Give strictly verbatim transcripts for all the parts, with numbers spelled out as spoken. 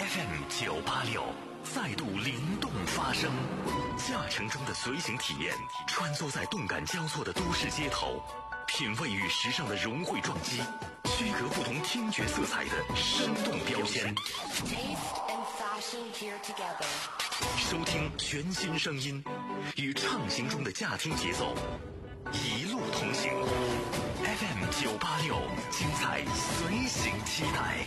F M 九八六再度灵动发声，驾乘中的随行体验，穿梭在动感交错的都市街头，品味与时尚的融汇撞击，区隔不同听觉色彩的生动标签。收听全新声音，与畅行中的驾听节奏，一路同行。F M 九八六，精彩随行期待。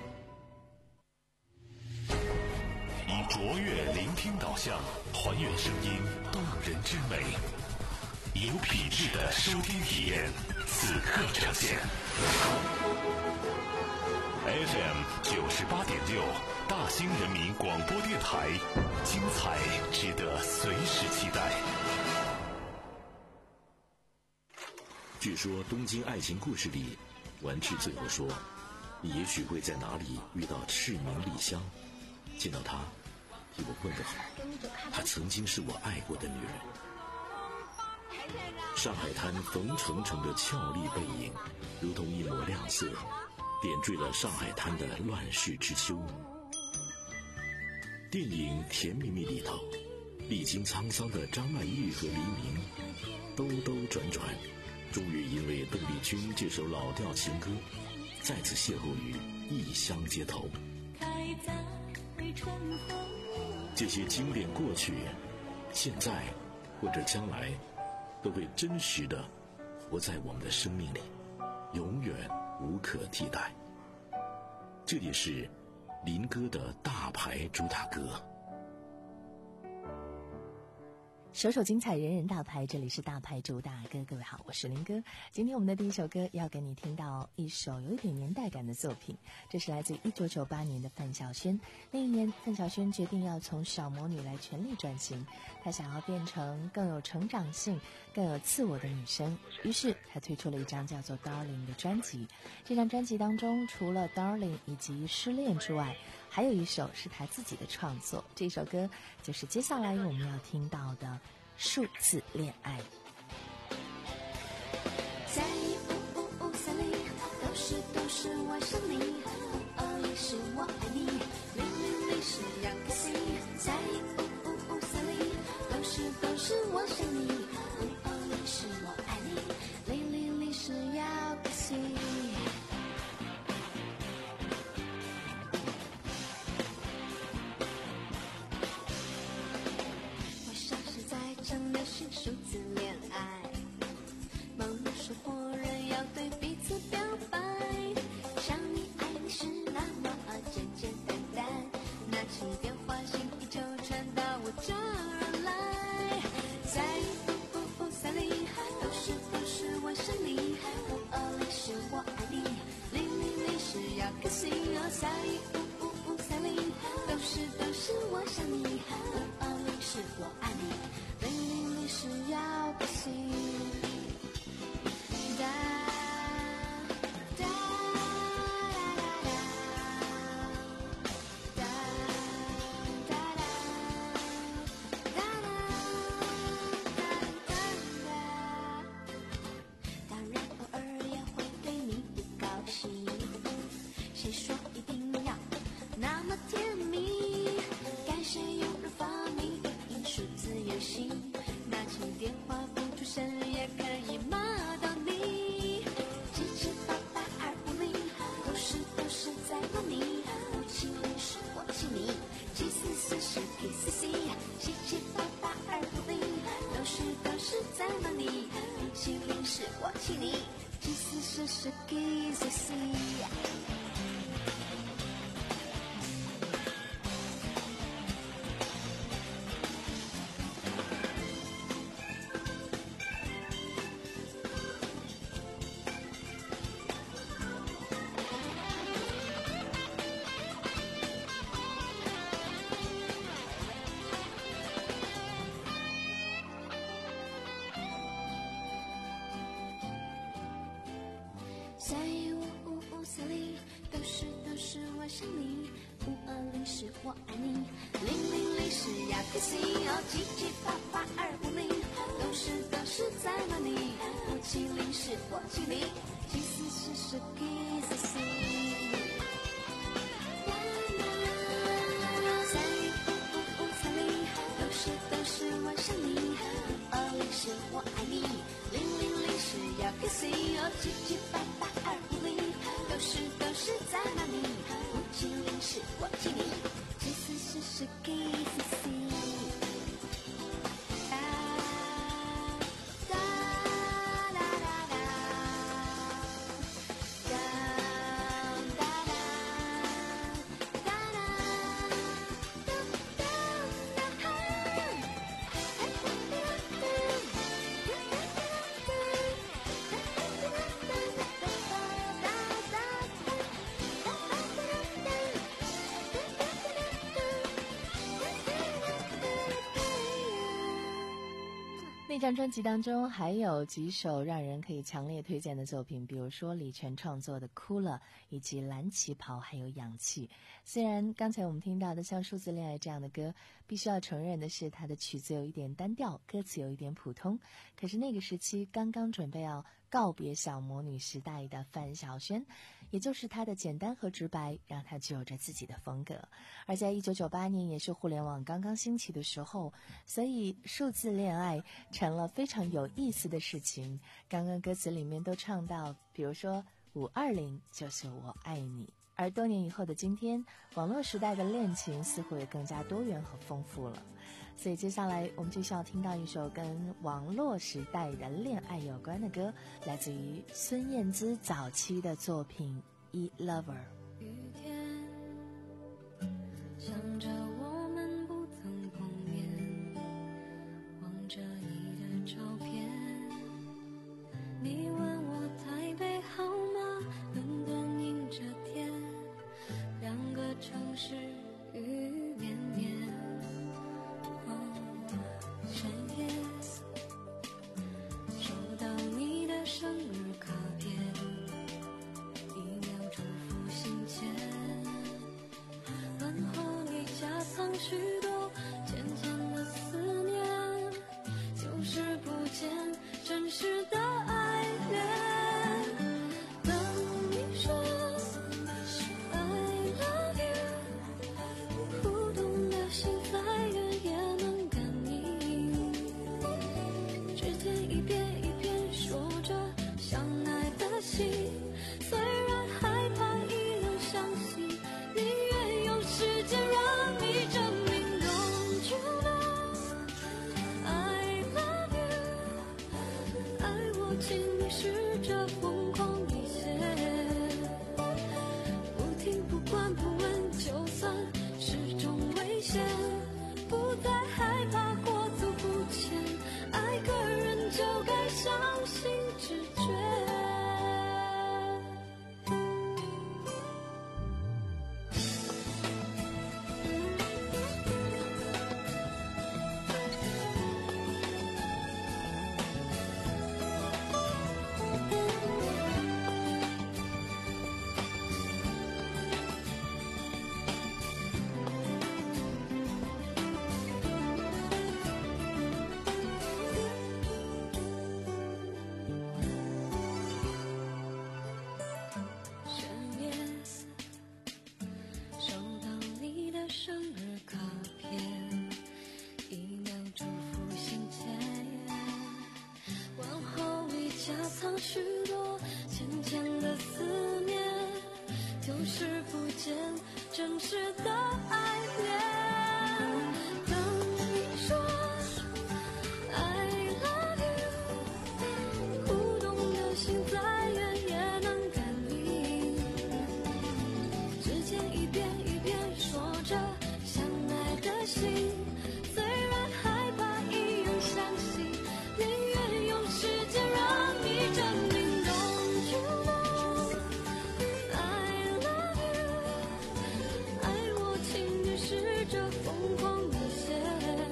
以卓越聆听导向，还原声音动人之美，有品质的收听体验，此刻呈现。F M 九十八点六，大兴人民广播电台，精彩值得随时期待。 据说《东京爱情故事》里，丸治最后说：“你也许会在哪里遇到赤名莉香，见到她，替我问个好，她曾经是我爱过的女人。”上海滩冯程程的俏丽背影，如同一抹亮色，点缀了上海滩的乱世之秋。电影《甜蜜蜜》里头，历经沧桑的张曼玉和黎明，兜兜转转，终于因为邓丽君这首老调情歌，再次邂逅于异乡街头。这些经典过去，现在或者将来，都会真实的活在我们的生命里，永远无可替代。这里是林哥的大牌主打歌。 首首精彩，人人大牌，这里是大牌主打歌。各位好，我是林哥。今天我们的第一首歌要给你听到一首有一点年代感的作品，这是来自一九九八年的范晓萱。那一年，范晓萱决定要从小魔女来全力转型，她想要变成更有成长性、更有自我的女生。于是，她推出了一张叫做《Darling》的专辑。这张专辑当中，除了《Darling》以及《失恋》之外，还有一首是她自己的创作。这首歌就是接下来我们要听到的数字恋爱。 在五五五三零，都是都是我想你，五二零是我爱你，零零零是两个 C。在五五五三零，都是都是我想你，五二零是我爱你，零零零是要个 C。数字恋爱，忙碌生活人要对彼此表白，想你爱你是那么简简单单，拿起电话心意就传到我这儿来。在五五五三零，都是都是我想你，五二零是我爱你，零零零是要个性哦。在五五五三零，都是都是我想你，五二零是我爱你，零零零是要个性。哒哒哒哒哒哒哒哒。当然偶尔也会对你不高兴，谁说一定要那么甜蜜？感谢有人发明数字游戏，拿起电话不出声也可以骂到你。七七八八二五零，都是都是在骂你。五七零是我气你，七四四是 K C C。七七八八二五零，都是都是在骂你。五七零是我气你，七四四是 K C C。在五五五三零，都是都是我想你，五二零是我爱你，零零零是要个性哦。七七八八二五零，都是都是在骂你，五七零是我气你，七四四是 K C C。啦啦啦 C，哦，七七八八二五零，都是都是在哪里？五七零是我记你，七四是是 K C C。 那张专辑当中还有几首让人可以强烈推荐的作品，比如说李泉创作的《哭了》，以及《蓝旗袍》还有《氧气》。虽然刚才我们听到的像《数字恋爱》这样的歌，必须要承认的是它的曲子有一点单调，歌词有一点普通，可是那个时期刚刚准备要告别小魔女时代的范晓萱，也就是她的简单和直白让她具有着自己的风格。而在一九九八年也是互联网刚刚兴起的时候，所以数字恋爱成了非常有意思的事情。刚刚歌词里面都唱到，比如说五二零就是我爱你。而多年以后的今天，网络时代的恋情似乎也更加多元和丰富了。所以接下来我们就需要听到一首跟网络时代的恋爱有关的歌，来自于孙燕姿早期的作品《E Lover》。 雨天想着我们不曾碰面，望着你的照片，你问我台北好吗？伦敦阴着天，两个城市雨绵绵。哦，深夜收到你的生日卡片，一秒钟浮心间，问候你夹藏许多浅浅的思念，就是不见真实的爱恋。当你说 I love you， 扑通的心再远也能感应，指尖一遍一遍说着相爱的心，虽然害怕依然相信，宁愿用时间让你证明。Don't you know I love you， 爱我请你试着疯狂一些，不听不管不问，就算是种危险，不再害怕过足不前，爱个人就该相信直觉。深夜收到你的生日卡片，一秒祝福心间，问候你夹藏许多浅浅的思念，就是不见真实的爱恋。当你说 I love you， 扑通的心再远也能感应，指尖一遍一遍说着相爱的心，虽然害怕依然相信，宁愿用时间让你证明。Don't you know I love you， 爱我请你试着疯狂一些，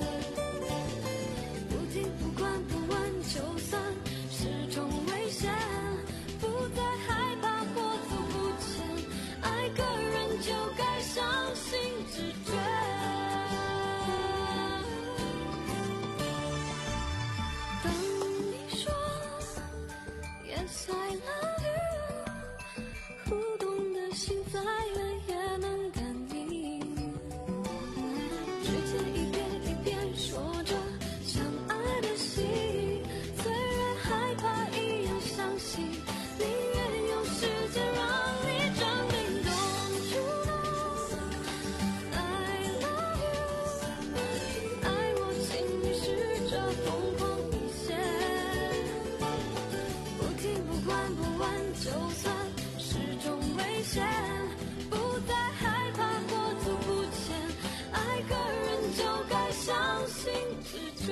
不听不管不问，就算是种危险，不再害怕过足不前，爱个人就该相信直觉。当你说 Yes I love you， 扑通的心再远也能感应，指尖一遍一遍说着相爱的心，虽然害怕依然相信， 觉。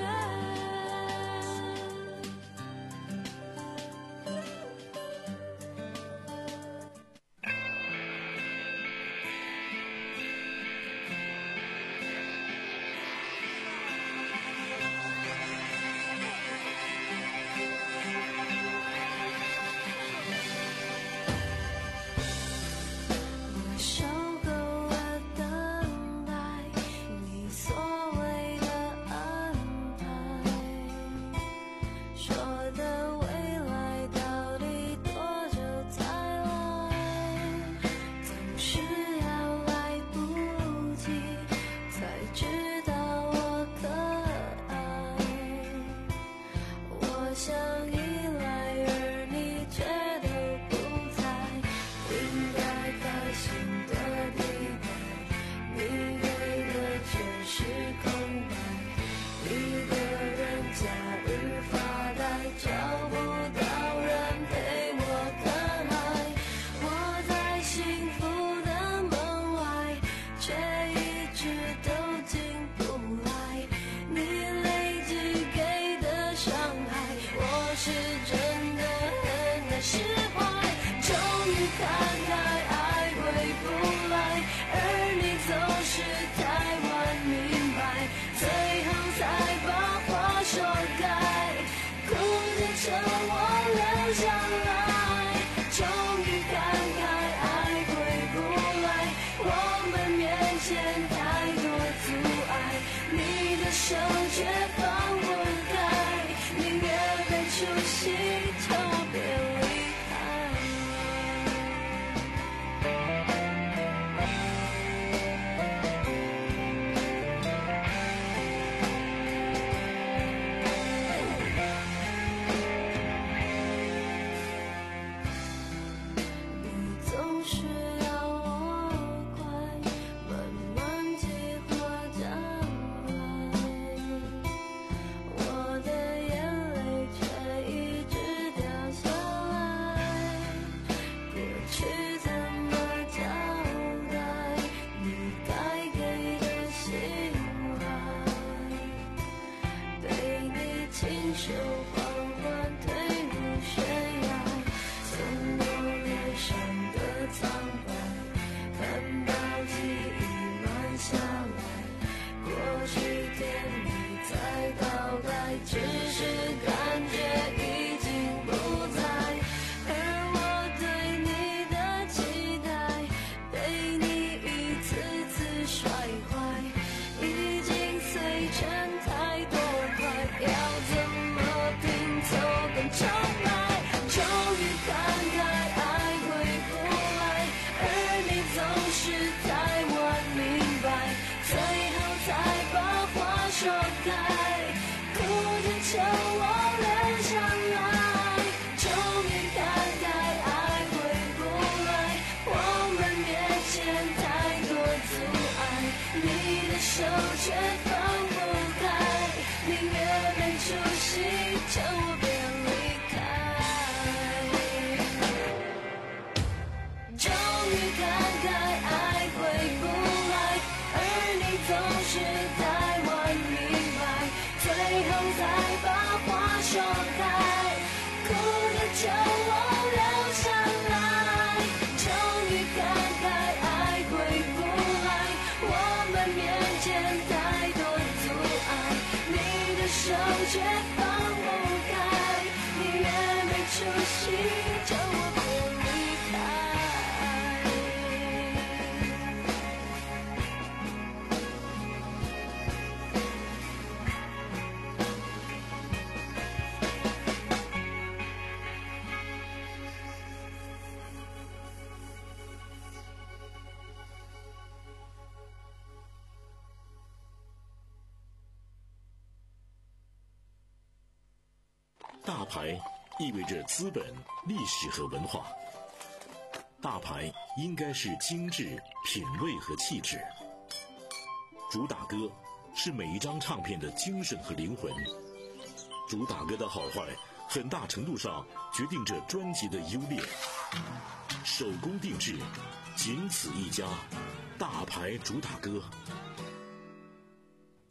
大牌意味着资本、历史和文化。大牌应该是精致、品味和气质。主打歌是每一张唱片的精神和灵魂。主打歌的好坏，很大程度上决定着专辑的优劣。手工定制，仅此一家，大牌主打歌。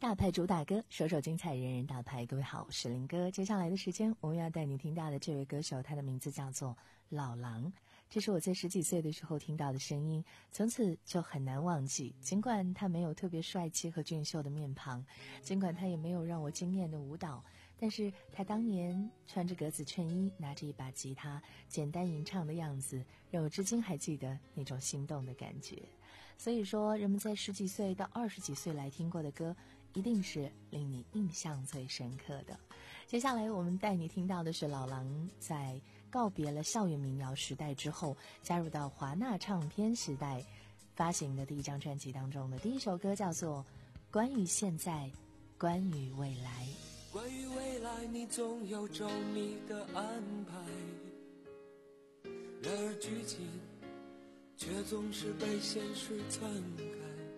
大牌主打歌，首首精彩，人人大牌。各位好，我是林哥。接下来的时间，我们要带你听到的这位歌手，他的名字叫做老狼。这是我在十几岁的时候听到的声音，从此就很难忘记。尽管他没有特别帅气和俊秀的面庞，尽管他也没有让我惊艳的舞蹈，但是他当年穿着格子衬衣，拿着一把吉他，简单吟唱的样子，让我至今还记得那种心动的感觉。所以说，人们在十几岁到二十几岁来听过的歌，一定是令你印象最深刻的。接下来我们带你听到的是老狼在告别了校园民谣时代之后，加入到华纳唱片时代发行的第一张专辑当中的第一首歌，叫做《关于现在，关于未来》。 关于未来，你总有周密的安排，然而剧情却总是被现实篡改。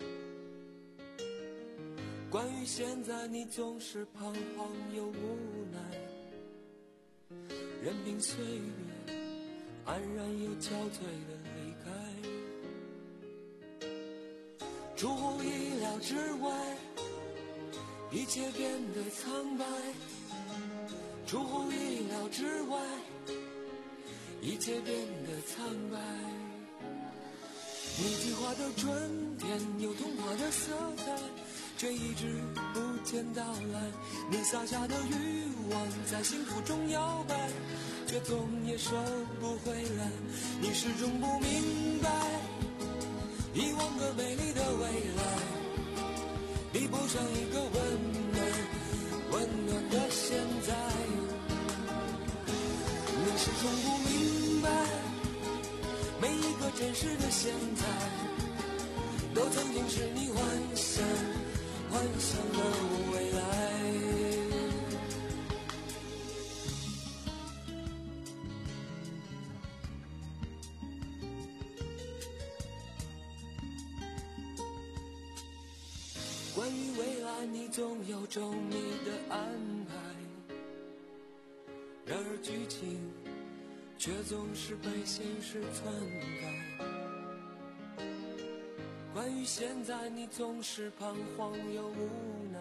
关于现在，你总是彷徨又无奈，任凭岁月安然又憔悴的离开。出乎意料之外，一切变得苍白，出乎意料之外，一切变得苍白。你计划的春天有童话的色彩，却一直不见到来。你撒下的欲望在幸福中摇摆，却总也收不回来。你始终不明白，一万个美丽的未来比不上一个温暖温暖的现在。你始终不明白，每一个真实的现在都曾经是你幻想幻想的未来。关于未来，你总有周密的安排，然而剧情却总是被现实篡改。关于现在，你总是彷徨又无奈，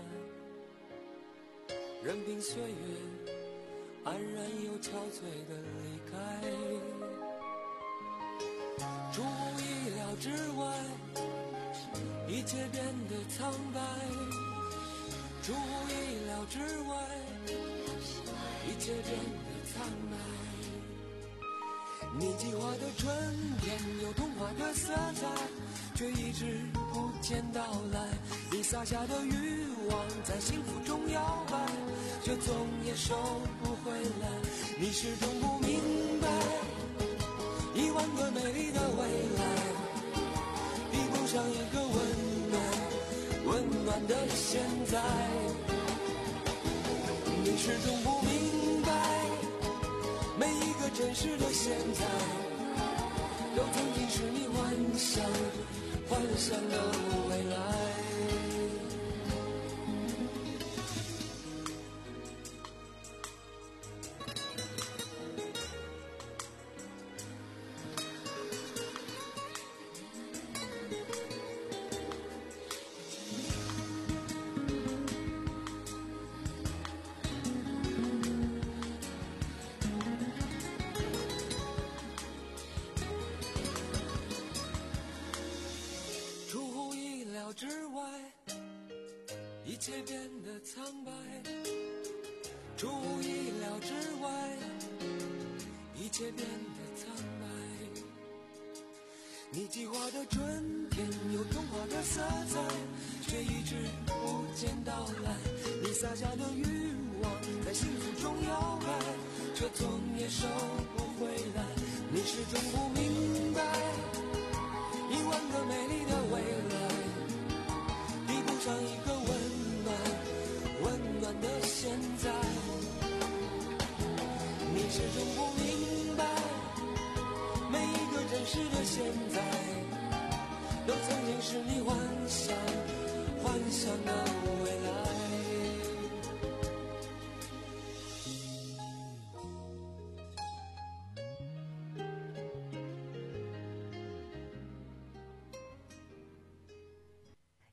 任凭岁月安然又憔悴的离开。出乎意料之外，一切变得苍白，出乎意料之外，一切变得苍白。你计划的春天有童话的色彩，却一直不见到来。你撒下的欲望在幸福中摇摆，却总也收不回来。你始终不明白，一万个美丽的未来比不上一个温暖温暖的现在。你始终不明白，每一个真实的现在都曾经是你幻想幻想的未来。之外，一切变得苍白，出乎意料之外，一切变得苍白。你计划的春天有童话的色彩，却一直不见到来。你撒下的欲望在幸福中摇摆，却总也收不回来。你始终不明白，一万个美丽的未来比不上一个温暖温暖的现在。你始终不明白，每一个真实的现在都曾经是你幻想幻想的未来。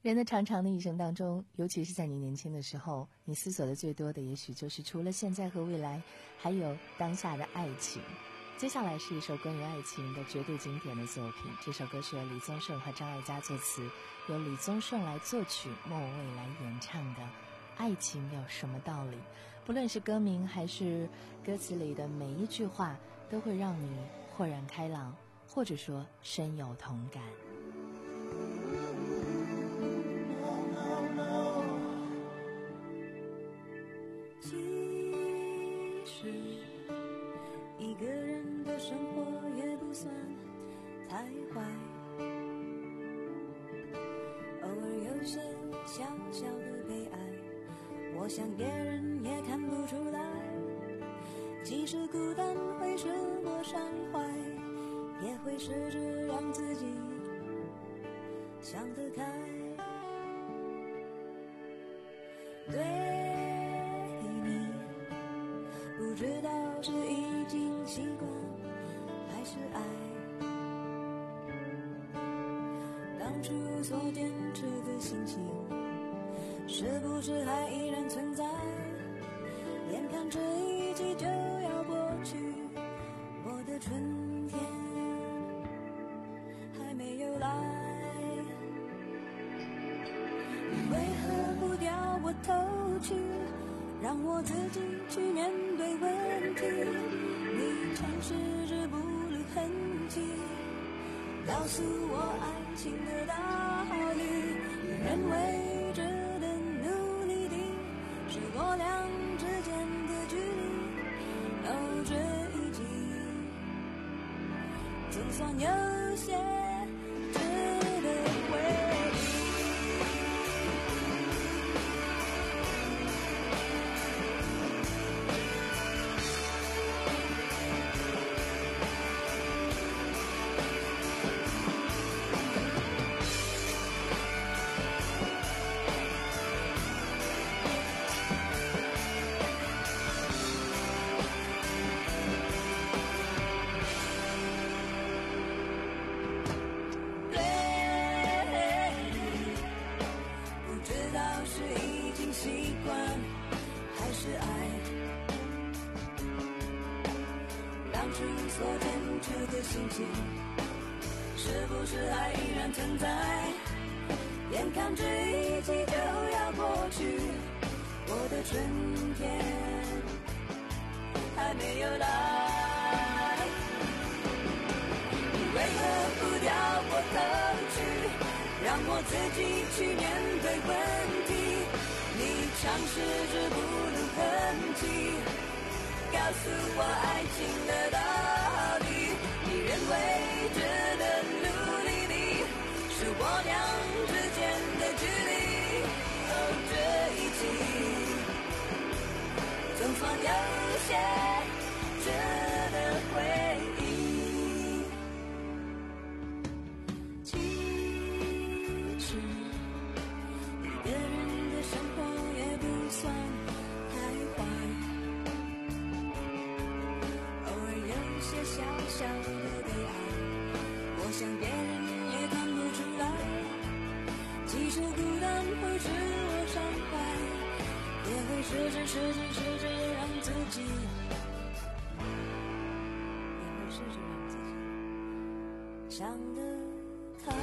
人的长长的一生当中，尤其是在你年轻的时候，你思索的最多的也许就是除了现在和未来，还有当下的爱情。接下来是一首关于爱情的绝对经典的作品，这首歌是由李宗盛和张艾嘉作词，由李宗盛来作曲，莫文蔚来演唱的《爱情有什么道理》。不论是歌名还是歌词里的每一句话，都会让你豁然开朗，或者说深有同感。 其实一个人的生活也不算太坏，偶尔有些小小的悲哀，我想别人也看不出来。即使孤单会使我伤怀，也会试着让自己想得开。对你不知道是已经习惯还是爱，当初所坚持的心情是不是还依然存在？眼看这一季就要过去，我的春天还没有来，你为何不掉我头去，让我自己去面对问题？你尝试着不露痕迹，告诉我爱情的道理。你认为值得努力的是我俩之间的距离，哦，这一季总算有些值得回忆。所坚持的心情是不是还依然存在？眼看这一季就要过去，我的春天还没有来。你为何不掉我头去，让我自己去面对问题？你尝试着不露痕迹，告诉我爱情的道理。你认为值得努力的是我俩之间的距离，哦，这一季总算有些值得回忆。其实一个人的生活也不算太坏，小小的悲哀，我想别人也看不出来。即使孤单会使我伤怀，也会试着试着试着让自己，也会试着让自己想得开。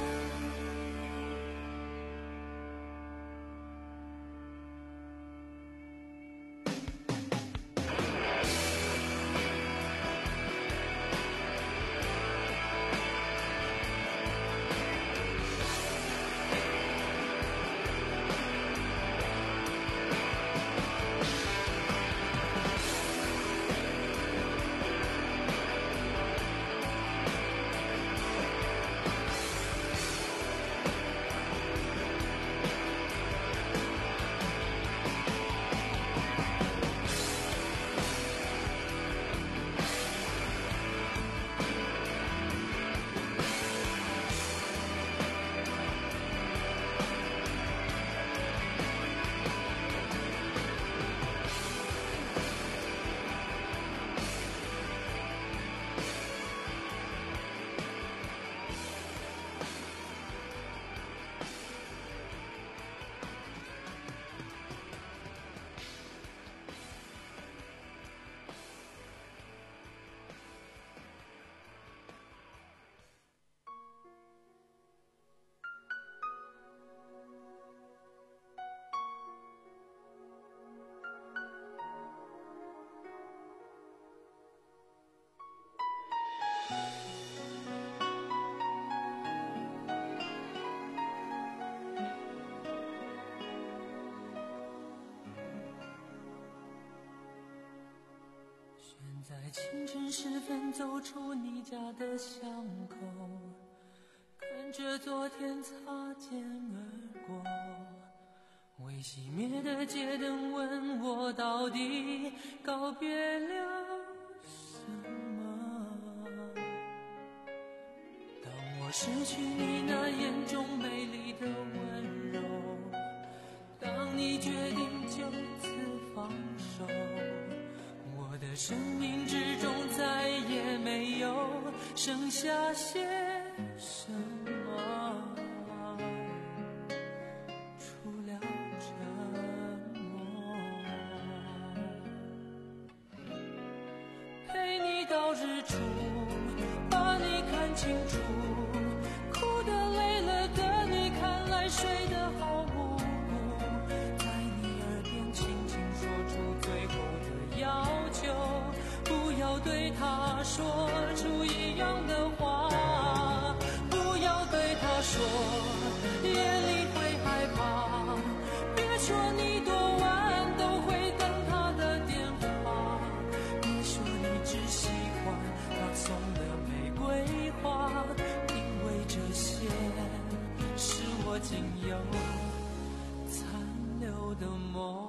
清晨时分走出你家的巷口，看着昨天擦肩而过，未熄灭的街灯问我到底告别了什么。当我失去你那眼中美丽的温柔，当你决定就此放手，我的生命之中再也没有剩下些什么，除了沉默。陪你到日出，把你看清楚，哭得累了的你看来睡得好无辜，在你耳边轻轻说出最后的要求，不要对他说出一样的话，不要对他说夜里会害怕，别说你多晚都会等他的电话，别说你只喜欢他送的玫瑰花，因为这些是我仅有残留的梦。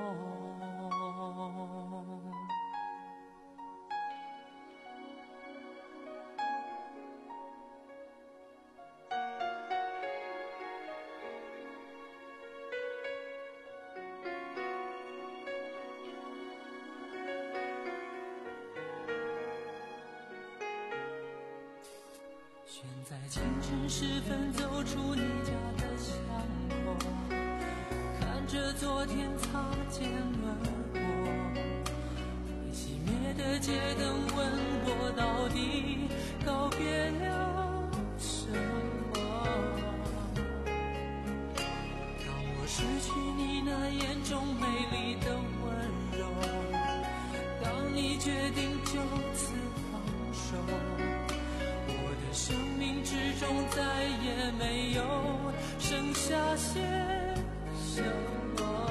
选在清晨时分走出你家的巷口，看着昨天擦肩而过，未熄灭的街灯问我到底告别了什么。当我失去你那眼中美丽的温柔，当你决定就此放手，生命之中再也没有剩下些什么，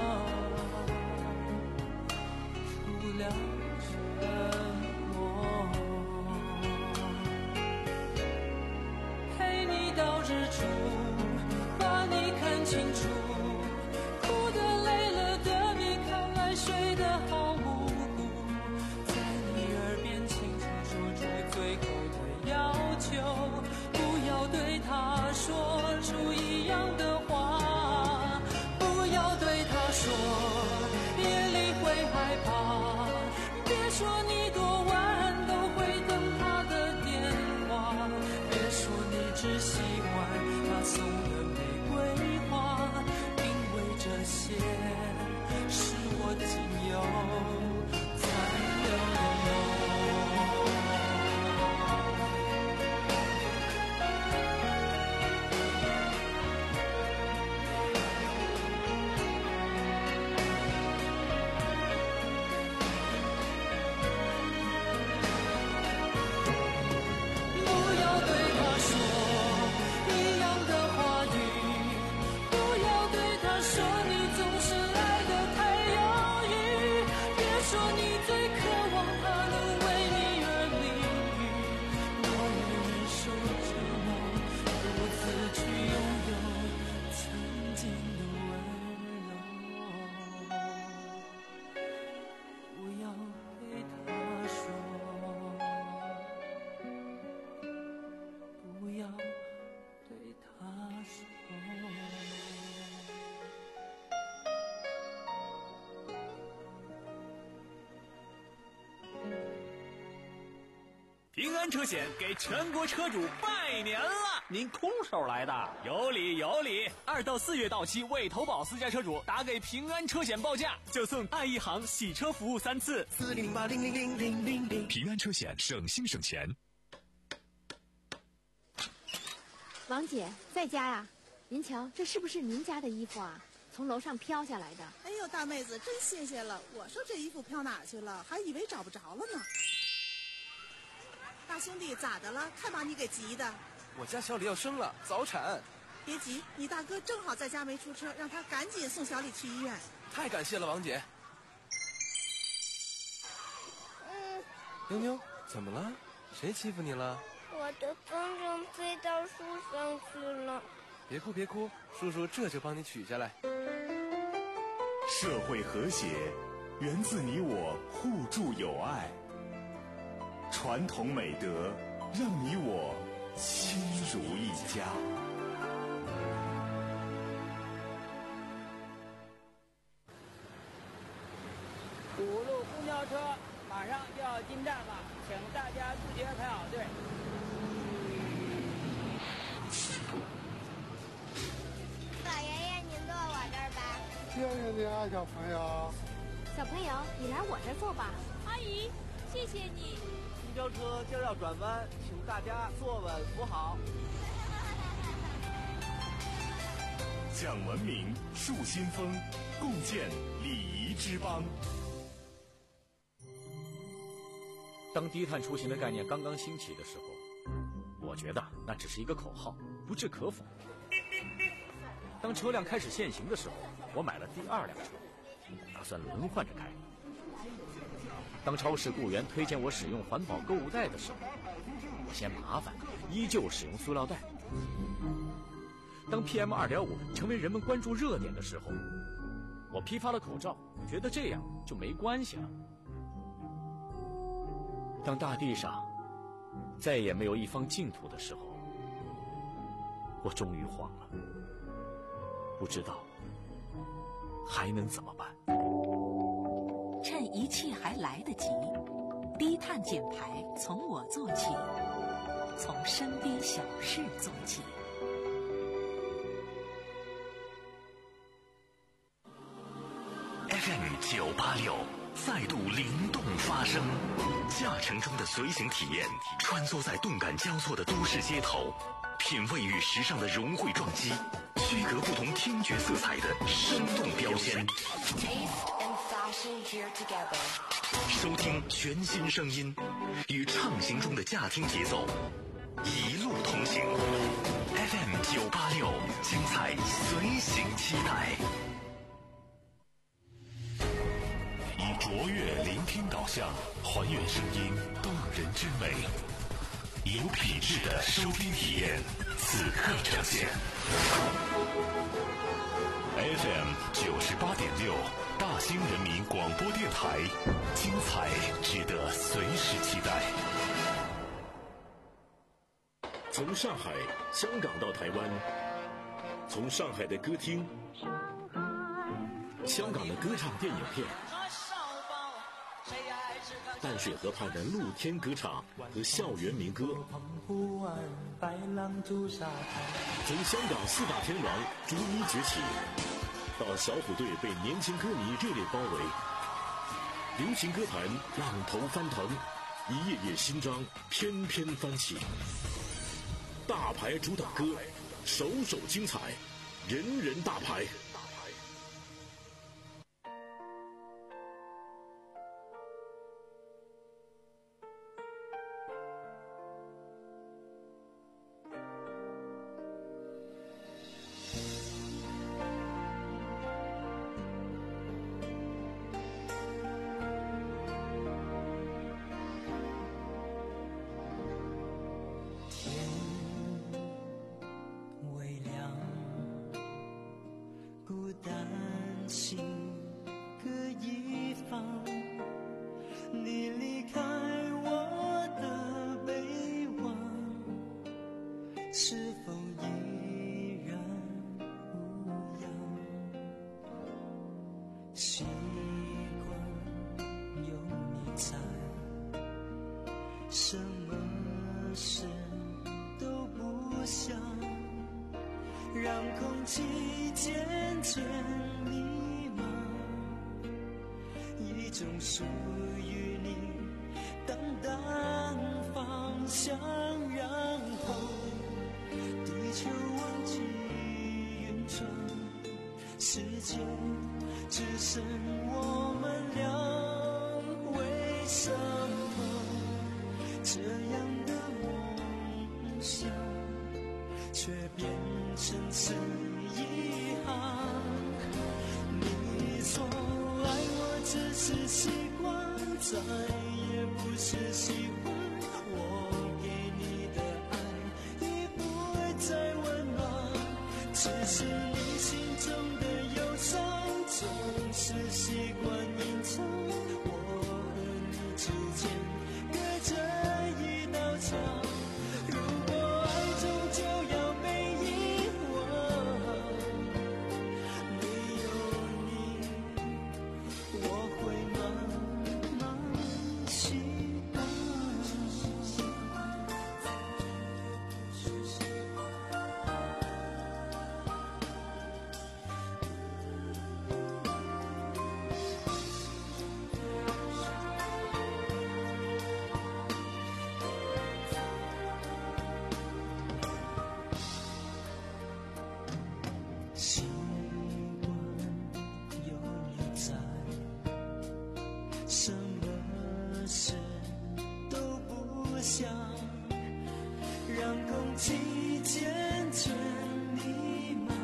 除了沉默。陪你到日出，把你看清楚，哭得累了的你看来睡得好无辜，在你耳边轻轻说出最后的要求，不要对他说出一样的话，不要对他说夜里会害怕，别说你多晚都会等他的电话，别说你只喜欢他送的玫瑰花，因为这些是我仅有残留的梦。 平安车险给全国车主拜年了！ 您空手来的？ 有理有理！二到四月到期未投保私家车主，打给平安车险报价，就送爱一行洗车服务三次。 四零零八零零零零零零，平安车险，省心省钱。 王姐在家呀？您瞧，这是不是您家的衣服啊？从楼上飘下来的。 哎呦，大妹子，真谢谢了！我说这衣服飘哪去了，还以为找不着了呢。大兄弟，咋的了？看把你给急的。 我家小李要生了，早产。 别急，你大哥正好在家没出车，让他赶紧送小李去医院。 太感谢了，王姐。 嗯。 妞妞，怎么了？谁欺负你了？ 我的风筝飞到树上去了。 别哭别哭，叔叔这就帮你取下来。 社会和谐源自你我互助友爱，传统美德让你我亲如一家。 五路公交车马上就要进站了，请大家自觉排好队。 老爷爷，您坐我这儿吧。 谢谢你啊，小朋友。 小朋友，你来我这儿坐吧。 阿姨，谢谢你。 公交车今儿要转弯，请大家坐稳扶好。 讲文明，树新风，共建礼仪之邦。 当低碳出行的概念刚刚兴起的时候，我觉得那只是一个口号，不置可否。当车辆开始限行的时候，我买了第二辆车，打算轮换着开。当超市雇员推荐我使用环保购物袋的时候，我嫌麻烦，依旧使用塑料袋。当 P M 二点五 成为人们关注热点的时候，我批发了口罩，觉得这样就没关系了。当大地上再也没有一方净土的时候，我终于慌了，不知道还能怎么办。 趁一切还来得及，低碳减排从我做起，从身边小事做起。 F M 九八六再度灵动发声，驾乘中的随行体验，穿梭在动感交错的都市街头，品味与时尚的融汇撞击，区隔不同听觉色彩的生动标签。收听全新声音，与畅行中的驾听节奏，一路同行。F M 九八六，精彩随行期待。以卓越聆听导向，还原声音动人之美，有品质的收听体验，此刻呈现。F M 九十八点六，大兴人民广播电台，精彩值得随时期待。 从上海、香港到台湾，从上海的歌厅、香港的歌唱电影片，淡水河畔的露天歌唱和校园民歌，从香港四大天王逐一崛起，到小虎队被年轻歌迷热烈包围，流行歌坛浪头翻腾，一页页新章翩翩翻起。大牌主打歌，首首精彩，人人大牌。 属于你淡淡方向，然后地球忘记运转，世界只剩我们俩，为什么这样的梦想却变成是遗憾？你说爱我只是习惯， 再也不是喜欢。我给你的爱已不会再温暖，只是你心中的忧伤总是习惯隐藏。我和你之间隔着一道墙，如果爱终究要被遗忘，没有你我会慢慢习惯。习惯有你在，什么事都不想，让空气渐渐弥漫，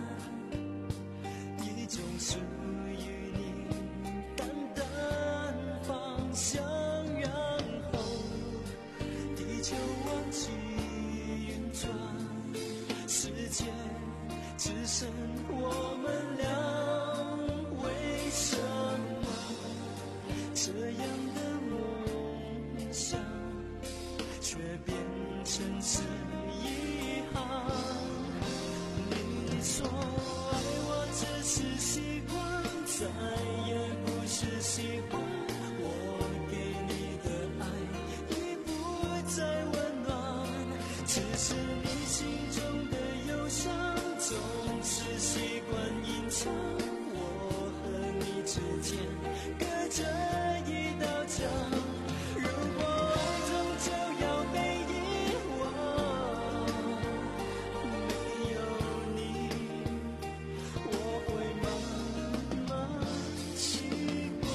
一种属于你淡淡芳香，然后地球忘记运转，世界只剩我们俩，为什么这样的梦想却变成是遗憾？你说爱我只是习惯，再也不是喜欢。我给你的爱已不会再温暖，只是你心中的忧伤总是习惯隐藏。我和你之间隔着一道墙，如果爱终究要被遗忘，没有你我会慢慢习惯。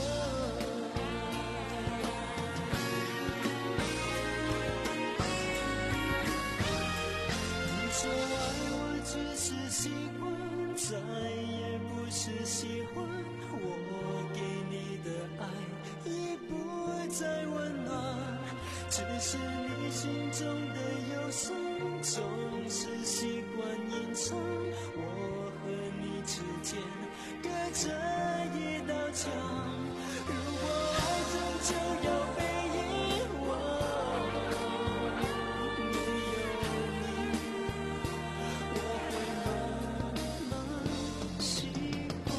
你说爱我只是习惯，再也不是喜欢。我给你的爱已不会再温暖，只是你心中的忧伤总是习惯隐藏。我和你之间隔着一道墙，如果爱终究要被遗忘，没有你我会慢慢习惯，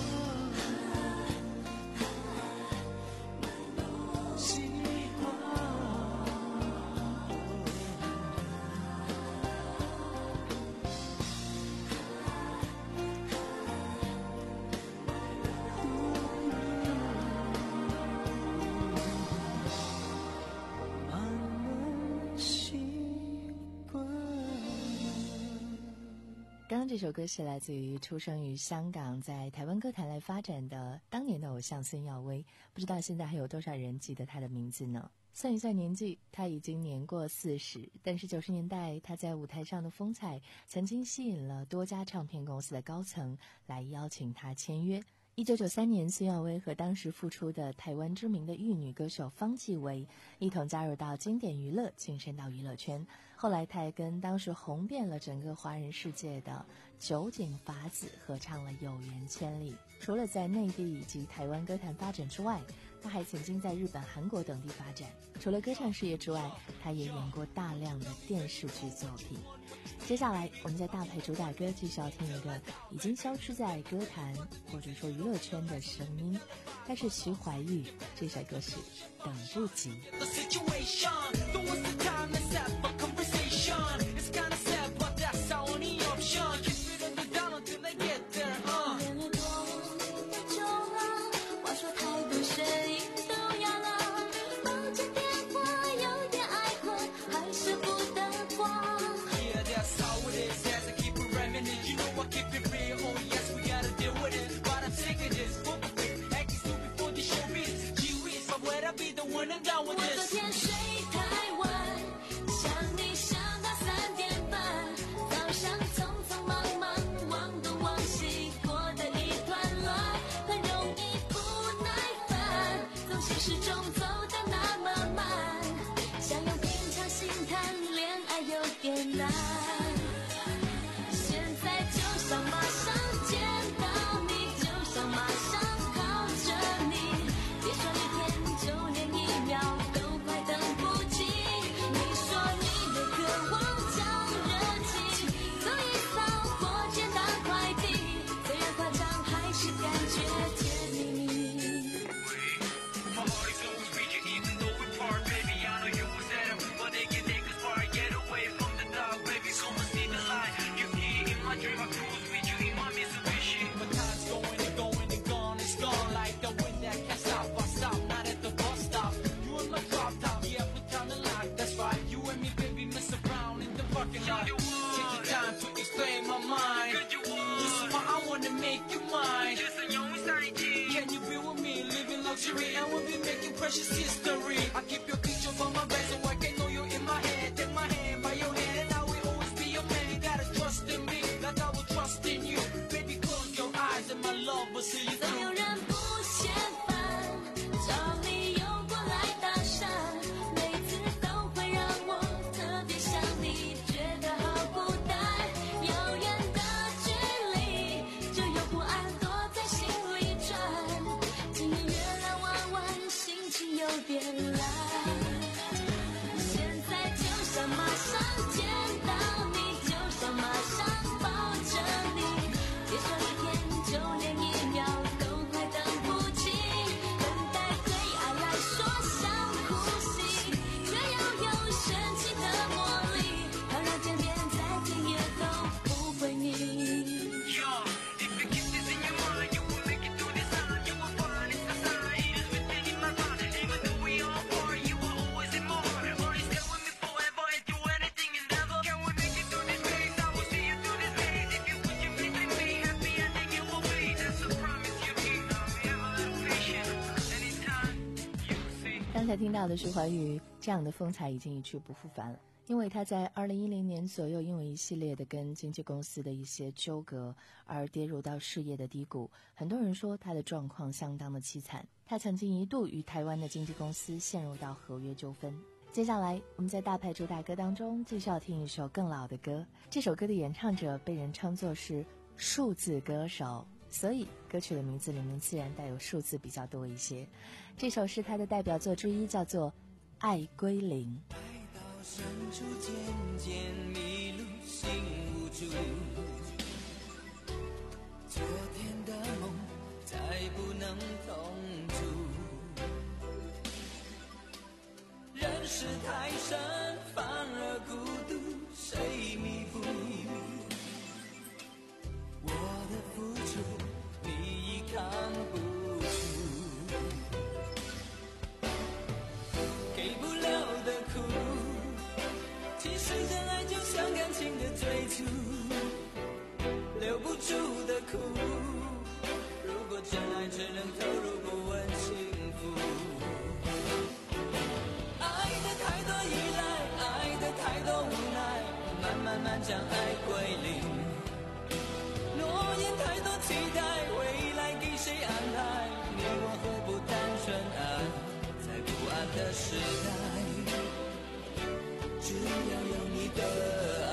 习惯。慢慢习惯。 刚刚这首歌是来自于出生于香港，在台湾歌坛来发展的当年的偶像孙耀威，不知道现在还有多少人记得他的名字呢？算一算年纪，他已经年过四十，但是九十年代他在舞台上的风采曾经吸引了多家唱片公司的高层来邀请他签约。一九九三年，孙耀威和当时复出的台湾知名的玉女歌手方季韦一同加入到经典娱乐，晋升到娱乐圈。后来他也跟当时红遍了整个华人世界的酒井法子合唱了《有缘千里》。除了在内地以及台湾歌坛发展之外，他还曾经在日本、韩国等地发展。除了歌唱事业之外，他也演过大量的电视剧作品。接下来我们在大牌主打歌继续要听一个已经消失在歌坛或者说娱乐圈的声音，它是徐怀钰，这首歌是等不及。 我昨天睡台湾，想你。 precious history. I keep your picture on my back so I can know you in my head. Take my hand by your hand and I will always be your man. You gotta trust in me like I will trust in you. Baby, close your eyes and my love will see you through. 总有人不嫌烦，找理由过来搭讪，每次都会让我特别想你，觉得好孤单。遥远的距离，就有不安躲在心里转。今夜月亮弯弯，心情有点蓝。现在就想马上见到你，就想马上抱着你，别说一天，就连一秒都快等不及。等待对爱来说像呼吸，却又有神奇的魔力，当然见面再见也都不会腻。 刚才听到的是华语，这样的风采已经一去不复返了。因为他在二零一零年左右，因为一系列的跟经纪公司的一些纠葛而跌入到事业的低谷。很多人说他的状况相当的凄惨，他曾经一度与台湾的经纪公司陷入到合约纠纷。接下来我们在大牌主打歌当中继续要听一首更老的歌，这首歌的演唱者被人称作是数字歌手，所以歌曲的名字里面自然带有数字比较多一些。这首是他的代表作之一，叫做《爱归零》。 爱到深处渐渐迷路，心无助，昨天的梦再不能同住，人世太深，反而孤独，谁弥补我的付出，你已看不出，给不了的苦，其实真爱就像感情的最初，留不住的苦，如果真爱只能投入不问幸福，爱的太多依赖，爱的太多无奈，慢慢慢将爱归零，诺言太多期待，未来给谁安排？你我何不单纯爱，在不安的时代，只要有你的爱。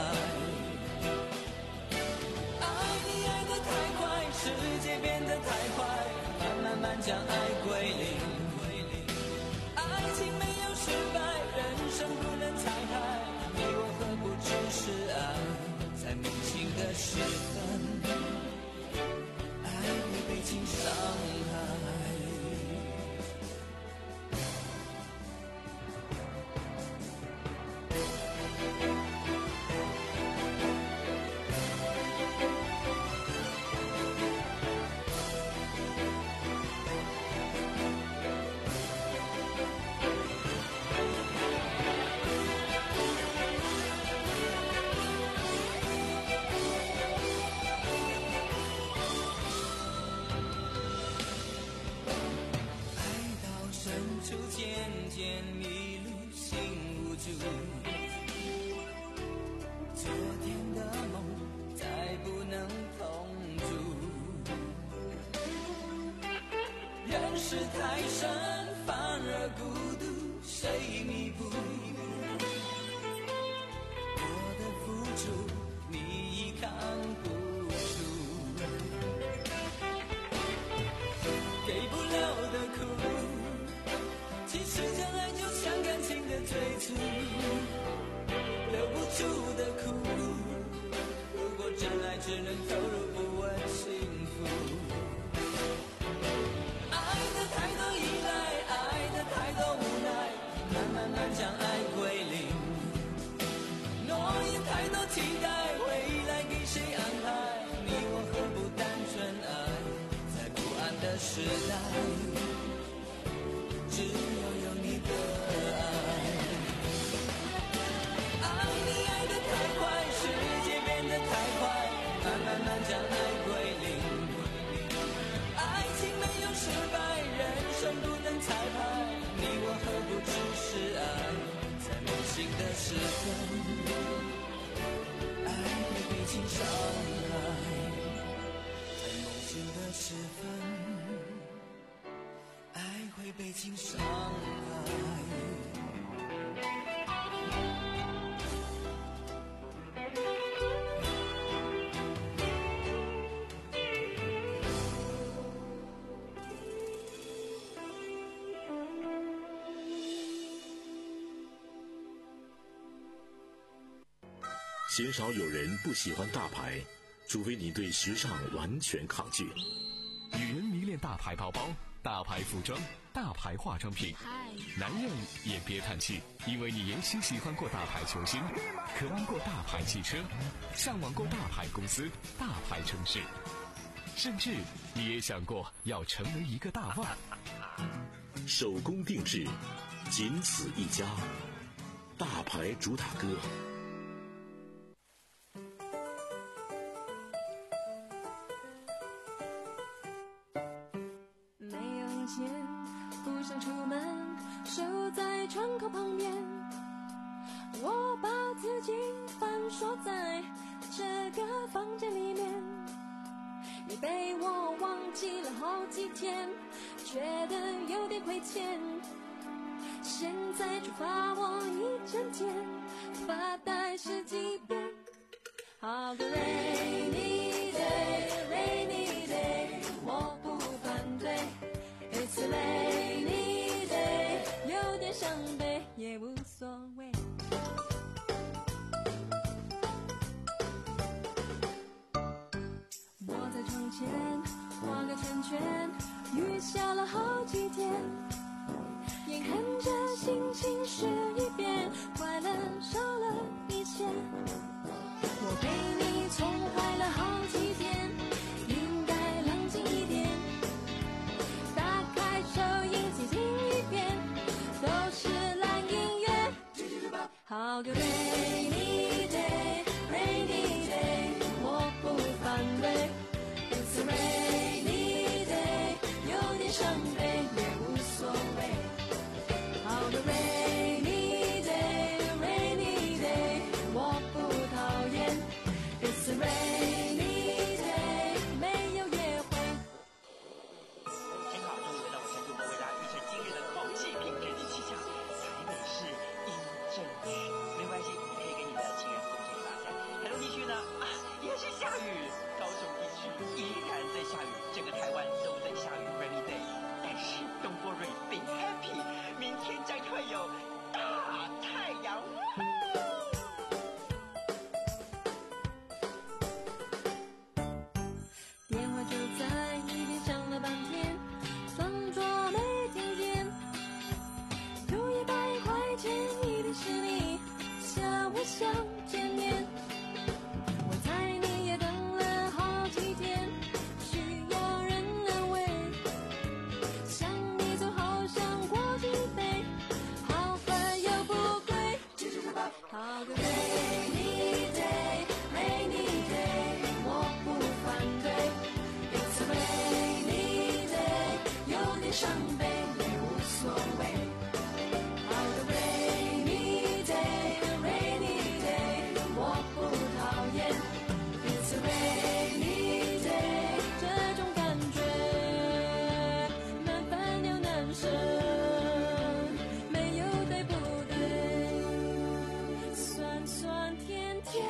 爱你爱得太快，世界变得太快，慢慢慢将爱归零。爱情没有失败，人生不能彩排，你我何不只是爱，在明清的时分，爱会被情伤害。渐渐迷路，心无助，昨天的梦再不能同住，人世太深，反而孤独，谁弥补我的付出，你已看不出，给不了的苦，其实真爱就像感情的最初，留不住的苦，如果真爱只能投入不问幸福，爱的太多依赖，爱的太多无奈，慢慢慢将爱归零，诺言太多期待，未来给谁安排？你我何不单纯爱，在不安的时代，只要有你的爱。爱你爱得太快，世界变得太快，慢慢慢将爱归零。爱情没有失败，人生不能彩排，你经伤害。 鲜少有人不喜欢大牌，除非你对时尚完全抗拒。 女人迷恋大牌包包、大牌服装、大牌化妆品，男人也别叹气，因为你也许喜欢过大牌球星，渴望过大牌汽车，向往过大牌公司、大牌城市，甚至你也想过要成为一个大腕。 手工定制，仅此一家，大牌主打歌。 不想出门，守在窗口旁边，我把自己反锁在这个房间里面。你被我忘记了好几天，觉得有点亏欠，现在处罚我一整天，发呆十几遍。好个 rainy day rainy day， 我不反对， It's a rainy day， 有点伤悲也无所谓。我在窗前画个圈圈，雨下了好几天，眼看着心情是一变，快乐少了一些。我被你宠坏了好几天，应该冷静一点，打开收音机听一遍，都是烂音乐。好个 rainy day rainy day， 我不反对， It's a rainy day， 有点伤悲也无所谓。好个 rainy day rainy day， 我不讨厌， It's a rainy day， 没有约会。 今早中午的我先主播为大家预测今日的空气品质及气象。台北市阴阵雨，没关系，你可以跟你的情人共进大赛。台东地区呢啊也是下雨，高雄地区依然在下雨，整个台湾都在下雨 rainy day。但是 Don't worry, be happy， 明天将会有大太阳。 电话就在一边响了半天，装作没听见，图一百块钱一定是你想我想见面。我猜你也等了好几天，需要人安慰，想你就好像过几杯，好烦又不贵。好个 rainy day rainy day， 我不反对， It's a rainy day， 有点伤悲也无所谓。好个 rainy day rainy day， 我不讨厌， It's a rainy day， 这种感觉难分又难舍，没有对不对，酸酸甜甜。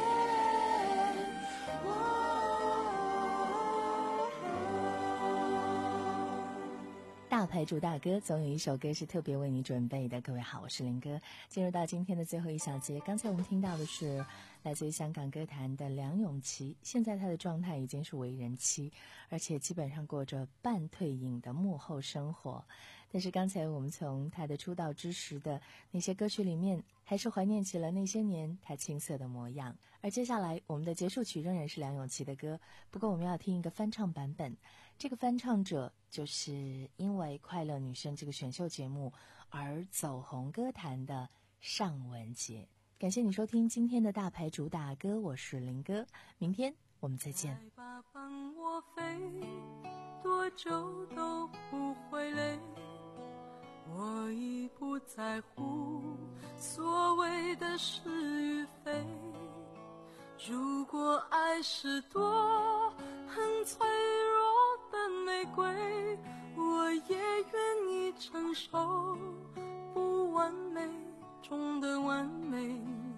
大牌主打歌，总有一首歌是特别为你准备的。各位好，我是林哥。进入到今天的最后一小节，刚才我们听到的是来自于香港歌坛的梁咏琪，现在她的状态已经是为人妻，而且基本上过着半退隐的幕后生活。但是刚才我们从她的出道之时的那些歌曲里面，还是怀念起了那些年她青涩的模样。而接下来我们的结束曲仍然是梁咏琪的歌，不过我们要听一个翻唱版本。这个翻唱者就是因为《快乐女声》这个选秀节目而走红歌坛的尚雯婕。感谢你收听今天的大牌主打歌，我是林哥，明天我们再见。 来吧，帮我飞，多久都不会累，我已不在乎所谓的是与非。如果爱是朵很脆弱的玫瑰，我也愿意承受不完美中的完美。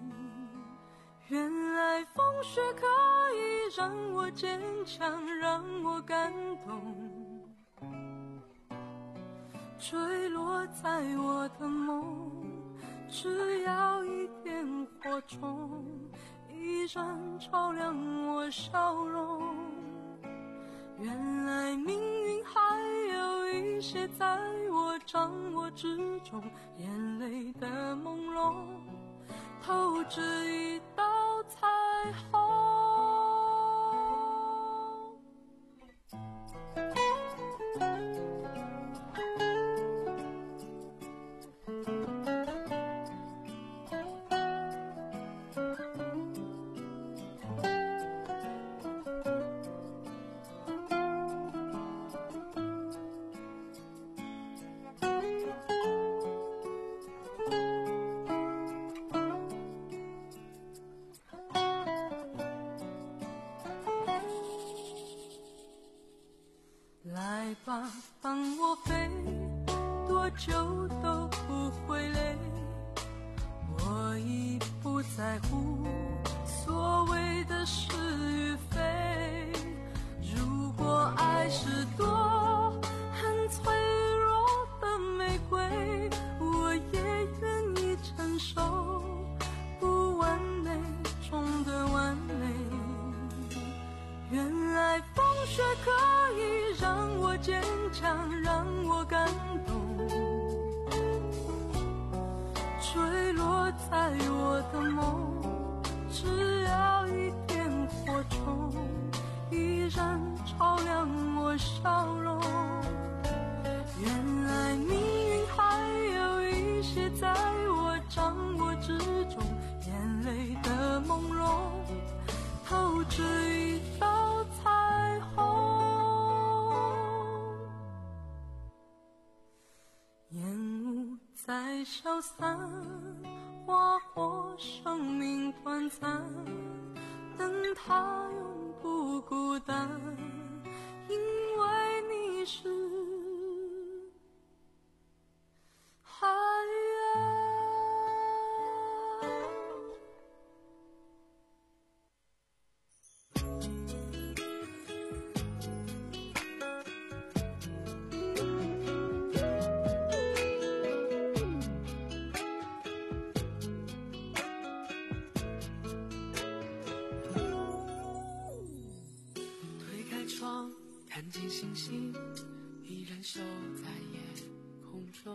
原来风雪可以让我坚强，让我感动，坠落在我的梦，只要一点火种，依然照亮我笑容。原来命运还有一些在我掌握之中，眼泪的朦胧透着一道彩虹。来吧，放我飞，多久都不会累。我已不在乎所谓的是与非。如果爱是朵很脆弱的玫瑰，我也愿意承受不完美中的完美。原来风雪可以让我坚强，让我感动，坠落在我的梦，只要一点火种，依然照亮我笑容。原来命运还有一些在我掌握之中，眼泪的朦胧透着一道彩虹。烟雾在消散，划过生命短暂，但它永不孤单，因为你是海岸。看见星星依然守在夜空中，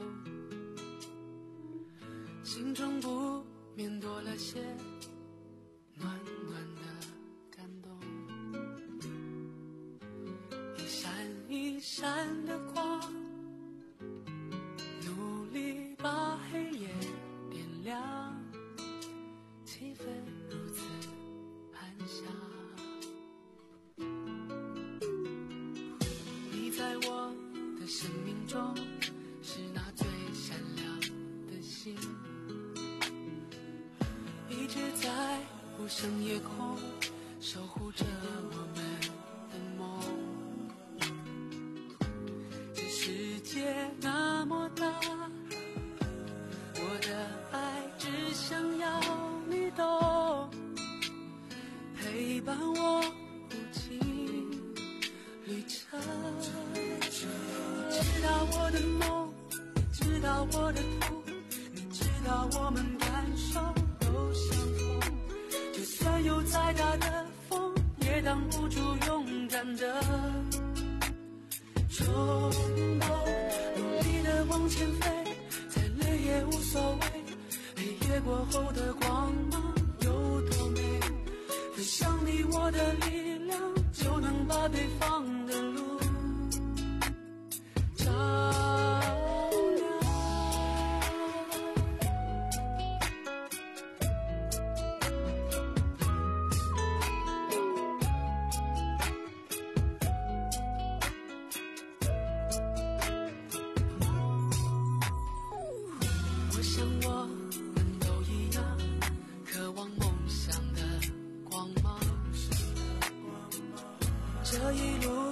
心中不免多了些暖暖的感动。一闪一闪的光，努力把黑夜点亮，气氛如此安详。在我的生命中，是那最闪亮的星，一直在无声夜空守护着我们的梦。这世界那么大，我的爱只想要你懂，陪伴我无尽旅程。你知道我的梦，你知道我的痛，你知道我们感受都相同。就算有再大的风，也挡不住勇敢的冲动。努力的往前飞，再累也无所谓。黑夜过后的光芒有多美？分享你我的力量，就能把对方的路照亮。我想我们都一样，渴望梦想的光芒。这一路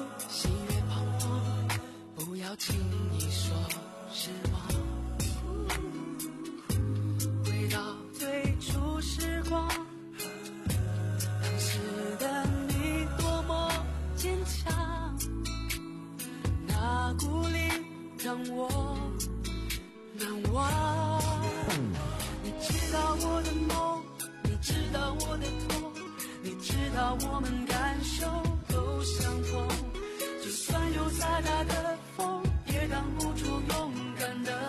把孤立让我难忘。你知道我的梦，你知道我的痛，你知道我们感受都相同。就算有再大的风，也挡不住勇敢的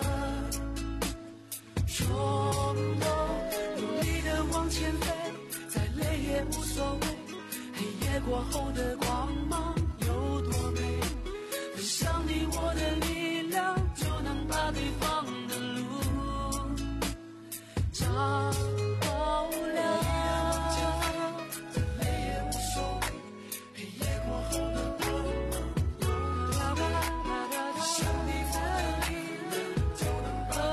冲动。努力的往前飞，再累也无所谓。黑夜过后的光芒有多美？分享你我的力量，就能把对方的路照亮。再累也无所谓，黑夜过后的光芒，分享你我的力量，就能把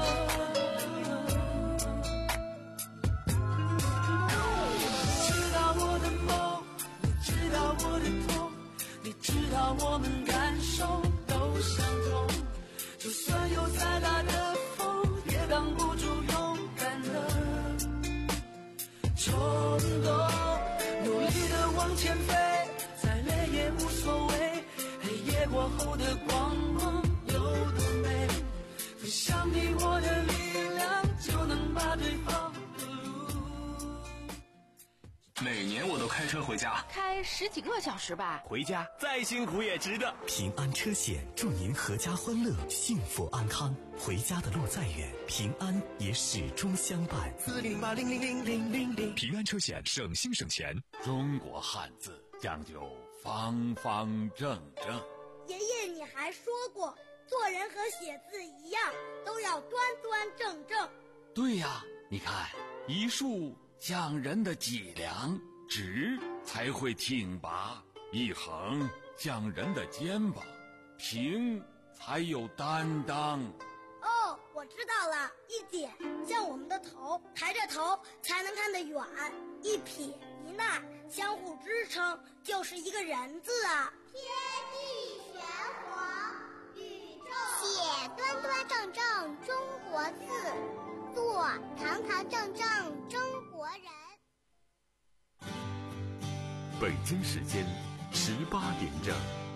你知道我的梦，你知道我的痛，你知道我们感受都相同。就算有再大的风，也挡不住勇敢的冲动。努力的往前飞，再累也无所谓。黑夜过后的光芒有多美？分享你我的力量，就能把对方的路。 每年我都开车回家， 开十几个小时吧。 回家再辛苦也值得。 平安车险祝您阖家欢乐，幸福安康。回家的路再远，平安也始终相伴。 四零八零零零零零零， 平安车险省心省钱。 中国汉字讲究方方正正。 爷爷，你还说过，做人和写字一样，都要端端正正。 对呀，你看，一竖讲人的脊梁，直才会挺拔；一横讲人的肩膀，平才有担当。 哦，我知道了，一点像我们的头，抬着头才能看得远；一撇一捺相互支撑，就是一个人字啊。 天地玄黄，宇宙写端端正正中国字，做堂堂正正中国人。 北京时间十八点整。